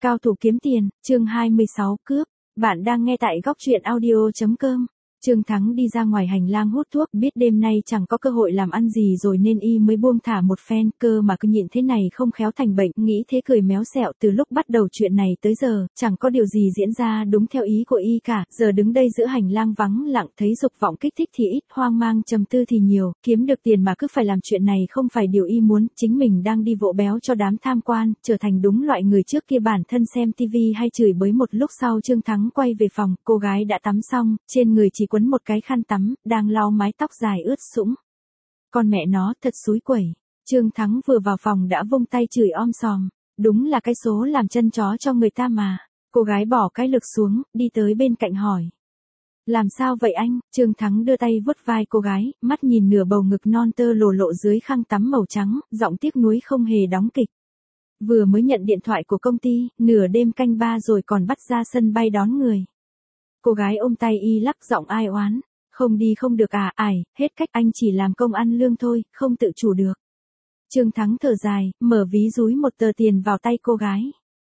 Cao thủ kiếm tiền, chương 26 cướp. Bạn đang nghe tại góc truyện audio.com. Trương Thắng đi ra ngoài hành lang hút thuốc, biết đêm nay chẳng có cơ hội làm ăn gì rồi nên y mới buông thả một phen, cơ mà cứ nhịn thế này không khéo thành bệnh, nghĩ thế cười méo xẹo. Từ lúc bắt đầu chuyện này tới giờ, chẳng có điều gì diễn ra đúng theo ý của y cả, giờ đứng đây giữa hành lang vắng lặng, thấy dục vọng kích thích thì ít, hoang mang trầm tư thì nhiều, kiếm được tiền mà cứ phải làm chuyện này không phải điều y muốn, chính mình đang đi vỗ béo cho đám tham quan, trở thành đúng loại người trước kia bản thân xem tivi hay chửi bới. Một lúc sau Trương Thắng quay về phòng, cô gái đã tắm xong, trên người chỉ quấn một cái khăn tắm, đang lau mái tóc dài ướt sũng. Con mẹ nó, thật xúi quẩy. Trương Thắng vừa vào phòng đã vung tay chửi om sòm. Đúng là cái số làm chân chó cho người ta mà. Cô gái bỏ cái lược xuống, đi tới bên cạnh hỏi. Làm sao vậy anh? Trương Thắng đưa tay vuốt vai cô gái, mắt nhìn nửa bầu ngực non tơ lồ lộ dưới khăn tắm màu trắng, giọng tiếc nuối không hề đóng kịch. Vừa mới nhận điện thoại của công ty, nửa đêm canh 3 rồi còn bắt ra sân bay đón người. Cô gái ôm tay y lắc giọng ai oán. Không đi không được à, hết cách, anh chỉ làm công ăn lương thôi, không tự chủ được. Trương Thắng thở dài, mở ví dúi một tờ tiền vào tay cô gái.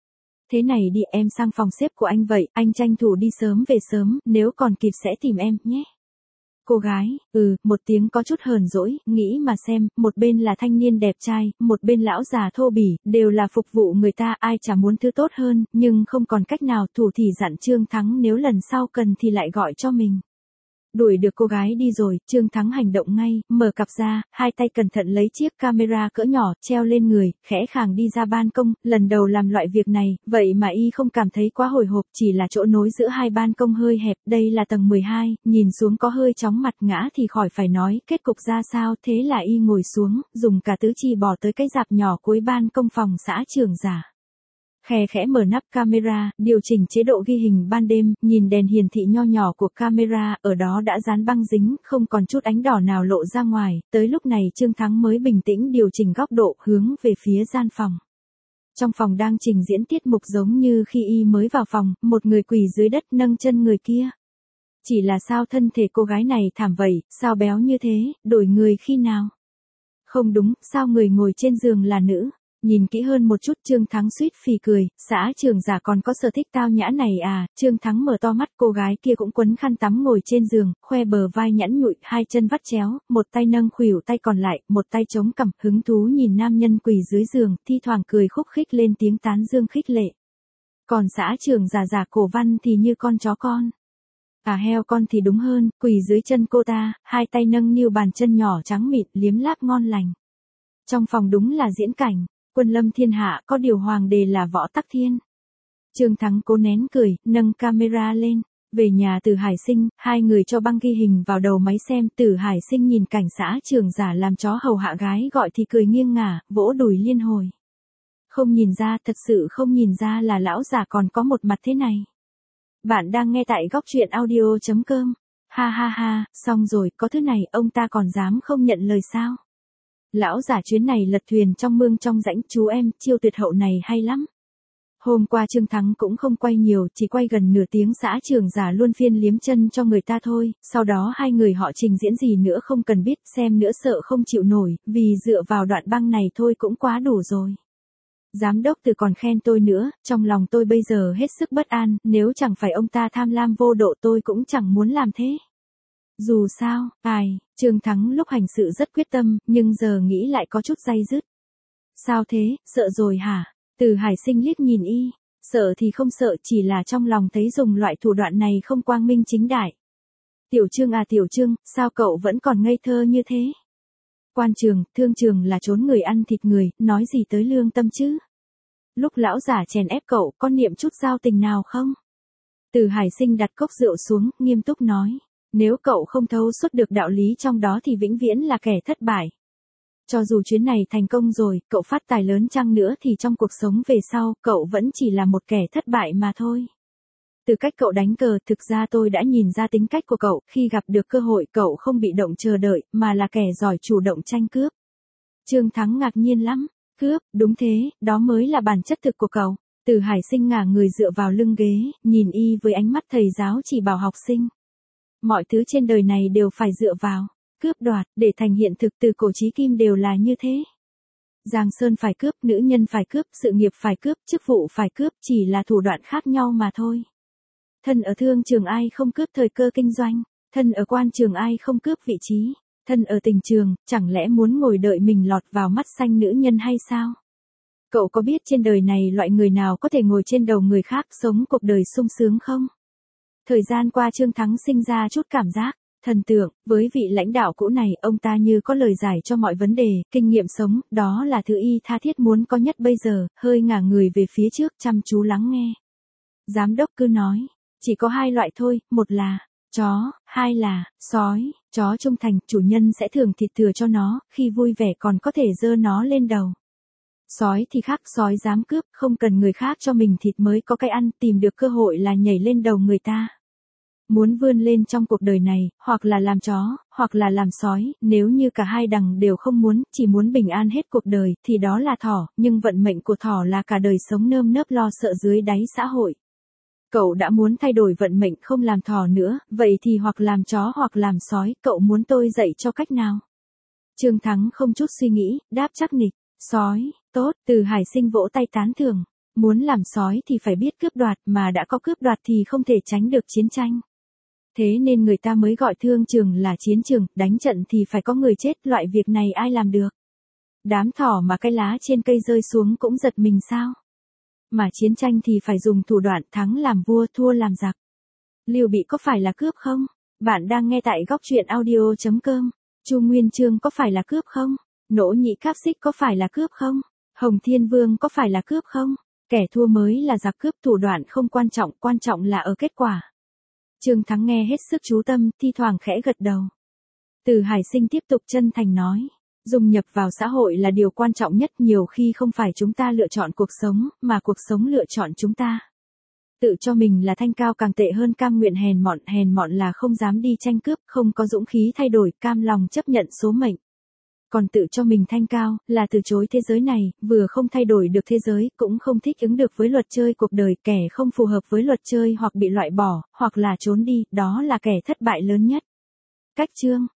Thế này đi, em sang phòng sếp của anh vậy, anh tranh thủ đi sớm về sớm, nếu còn kịp sẽ tìm em, nhé. Cô gái, một tiếng có chút hờn dỗi, nghĩ mà xem, một bên là thanh niên đẹp trai, một bên lão già thô bỉ, đều là phục vụ người ta, ai chả muốn thứ tốt hơn, nhưng không còn cách nào, thủ thì dặn Trương Thắng nếu lần sau cần thì lại gọi cho mình. Đuổi được cô gái đi rồi, Trương Thắng hành động ngay, mở cặp ra, hai tay cẩn thận lấy chiếc camera cỡ nhỏ, treo lên người, khẽ khàng đi ra ban công, lần đầu làm loại việc này, vậy mà y không cảm thấy quá hồi hộp, chỉ là chỗ nối giữa hai ban công hơi hẹp, đây là tầng 12, nhìn xuống có hơi chóng mặt, ngã thì khỏi phải nói, kết cục ra sao, thế là y ngồi xuống, dùng cả tứ chi bỏ tới cái rạp nhỏ cuối ban công phòng xã Trường Giả. Khe khẽ mở nắp camera, điều chỉnh chế độ ghi hình ban đêm, nhìn đèn hiển thị nho nhỏ của camera, ở đó đã dán băng dính, không còn chút ánh đỏ nào lộ ra ngoài, tới lúc này Trương Thắng mới bình tĩnh điều chỉnh góc độ, hướng về phía gian phòng. Trong phòng đang trình diễn tiết mục giống như khi y mới vào phòng, một người quỳ dưới đất nâng chân người kia. Chỉ là sao thân thể cô gái này thảm vậy, sao béo như thế, đổi người khi nào? Không đúng, sao người ngồi trên giường là nữ? Nhìn kỹ hơn một chút Trương Thắng suýt phì cười, xã Trường Giả còn có sở thích tao nhã này à, Trương Thắng mở to mắt, cô gái kia cũng quấn khăn tắm ngồi trên giường, khoe bờ vai nhẵn nhụi, hai chân vắt chéo, một tay nâng khuỷu tay còn lại, một tay chống cằm, hứng thú nhìn nam nhân quỳ dưới giường, thi thoảng cười khúc khích lên tiếng tán dương khích lệ. Còn xã Trường Giả giả cổ văn thì như con chó con. À heo con thì đúng hơn, quỳ dưới chân cô ta, hai tay nâng niu bàn chân nhỏ trắng mịn, liếm láp ngon lành. Trong phòng đúng là diễn cảnh. Quân lâm thiên hạ, có điều hoàng đế là Võ Tắc Thiên. Trương Thắng cố nén cười, nâng camera lên. Về nhà Từ Hải Sinh, hai người cho băng ghi hình vào đầu máy xem. Từ Hải Sinh nhìn cảnh xã Trường Giả làm chó hầu hạ gái gọi thì cười nghiêng ngả, vỗ đùi liên hồi. Không nhìn ra, thật sự không nhìn ra là lão già còn có một mặt thế này. Bạn đang nghe tại góc truyện audio.com. Ha ha ha, xong rồi, có thứ này, ông ta còn dám không nhận lời sao? Lão giả chuyến này lật thuyền trong mương trong rãnh, chú em, chiêu tuyệt hậu này hay lắm. Hôm qua Trương Thắng cũng không quay nhiều, chỉ quay gần nửa tiếng xã Trường Giả luôn phiên liếm chân cho người ta thôi, sau đó hai người họ trình diễn gì nữa không cần biết, xem nữa sợ không chịu nổi, vì dựa vào đoạn băng này thôi cũng quá đủ rồi. Giám đốc Từ còn khen tôi nữa, trong lòng tôi bây giờ hết sức bất an, nếu chẳng phải ông ta tham lam vô độ tôi cũng chẳng muốn làm thế. Dù sao, Trương Thắng lúc hành sự rất quyết tâm, nhưng giờ nghĩ lại có chút day dứt. Sao thế, sợ rồi hả? Từ Hải Sinh liếc nhìn y, sợ thì không sợ, chỉ là trong lòng thấy dùng loại thủ đoạn này không quang minh chính đại. Tiểu Trương à Tiểu Trương, sao cậu vẫn còn ngây thơ như thế? Quan trường, thương trường là chốn người ăn thịt người, nói gì tới lương tâm chứ? Lúc lão giả chèn ép cậu, có niệm chút giao tình nào không? Từ Hải Sinh đặt cốc rượu xuống, nghiêm túc nói. Nếu cậu không thấu suốt được đạo lý trong đó thì vĩnh viễn là kẻ thất bại. Cho dù chuyến này thành công rồi, cậu phát tài lớn chăng nữa thì trong cuộc sống về sau, cậu vẫn chỉ là một kẻ thất bại mà thôi. Từ cách cậu đánh cờ, thực ra tôi đã nhìn ra tính cách của cậu, khi gặp được cơ hội cậu không bị động chờ đợi, mà là kẻ giỏi chủ động tranh cướp. Trương Thắng ngạc nhiên lắm, cướp, đúng thế, đó mới là bản chất thực của cậu. Từ Hải Sinh ngả người dựa vào lưng ghế, nhìn y với ánh mắt thầy giáo chỉ bảo học sinh. Mọi thứ trên đời này đều phải dựa vào cướp đoạt, để thành hiện thực, từ cổ chí kim đều là như thế. Giang Sơn phải cướp, nữ nhân phải cướp, sự nghiệp phải cướp, chức vụ phải cướp, chỉ là thủ đoạn khác nhau mà thôi. Thân ở thương trường ai không cướp thời cơ kinh doanh, thân ở quan trường ai không cướp vị trí, thân ở tình trường, chẳng lẽ muốn ngồi đợi mình lọt vào mắt xanh nữ nhân hay sao? Cậu có biết trên đời này loại người nào có thể ngồi trên đầu người khác sống cuộc đời sung sướng không? Thời gian qua Trương Thắng sinh ra chút cảm giác thần tượng, với vị lãnh đạo cũ này, ông ta như có lời giải cho mọi vấn đề, kinh nghiệm sống, đó là thứ y tha thiết muốn có nhất bây giờ, hơi ngả người về phía trước chăm chú lắng nghe. Giám đốc cứ nói, chỉ có hai loại thôi, một là chó, hai là sói. Chó trung thành, chủ nhân sẽ thưởng thịt thừa cho nó, khi vui vẻ còn có thể giơ nó lên đầu. Sói thì khác, sói dám cướp, không cần người khác cho mình thịt mới có cái ăn, tìm được cơ hội là nhảy lên đầu người ta. Muốn vươn lên trong cuộc đời này, hoặc là làm chó, hoặc là làm sói, nếu như cả hai đằng đều không muốn, chỉ muốn bình an hết cuộc đời, thì đó là thỏ, nhưng vận mệnh của thỏ là cả đời sống nơm nớp lo sợ dưới đáy xã hội. Cậu đã muốn thay đổi vận mệnh không làm thỏ nữa, vậy thì hoặc làm chó hoặc làm sói, cậu muốn tôi dạy cho cách nào? Trương Thắng không chút suy nghĩ, đáp chắc nịch, sói, tốt, Từ Hải Sinh vỗ tay tán thưởng. Muốn làm sói thì phải biết cướp đoạt, mà đã có cướp đoạt thì không thể tránh được chiến tranh. Thế nên người ta mới gọi thương trường là chiến trường, đánh trận thì phải có người chết, loại việc này ai làm được? Đám thỏ mà cái lá trên cây rơi xuống cũng giật mình sao? Mà chiến tranh thì phải dùng thủ đoạn, thắng làm vua, thua làm giặc. Lưu Bị có phải là cướp không? Bạn đang nghe tại góc truyện audio.com. Chu Nguyên Chương có phải là cướp không? Nỗ Nhĩ Cáp Xích có phải là cướp không? Hồng Thiên Vương có phải là cướp không? Kẻ thua mới là giặc cướp, thủ đoạn không quan trọng là ở kết quả. Trương Thắng nghe hết sức chú tâm, thi thoảng khẽ gật đầu. Từ Hải Sinh tiếp tục chân thành nói. Dung nhập vào xã hội là điều quan trọng nhất, nhiều khi không phải chúng ta lựa chọn cuộc sống, mà cuộc sống lựa chọn chúng ta. Tự cho mình là thanh cao càng tệ hơn cam nguyện hèn mọn là không dám đi tranh cướp, không có dũng khí thay đổi, cam lòng chấp nhận số mệnh. Còn tự cho mình thanh cao, là từ chối thế giới này, vừa không thay đổi được thế giới, cũng không thích ứng được với luật chơi cuộc đời, kẻ không phù hợp với luật chơi hoặc bị loại bỏ, hoặc là trốn đi, đó là kẻ thất bại lớn nhất. Cách chương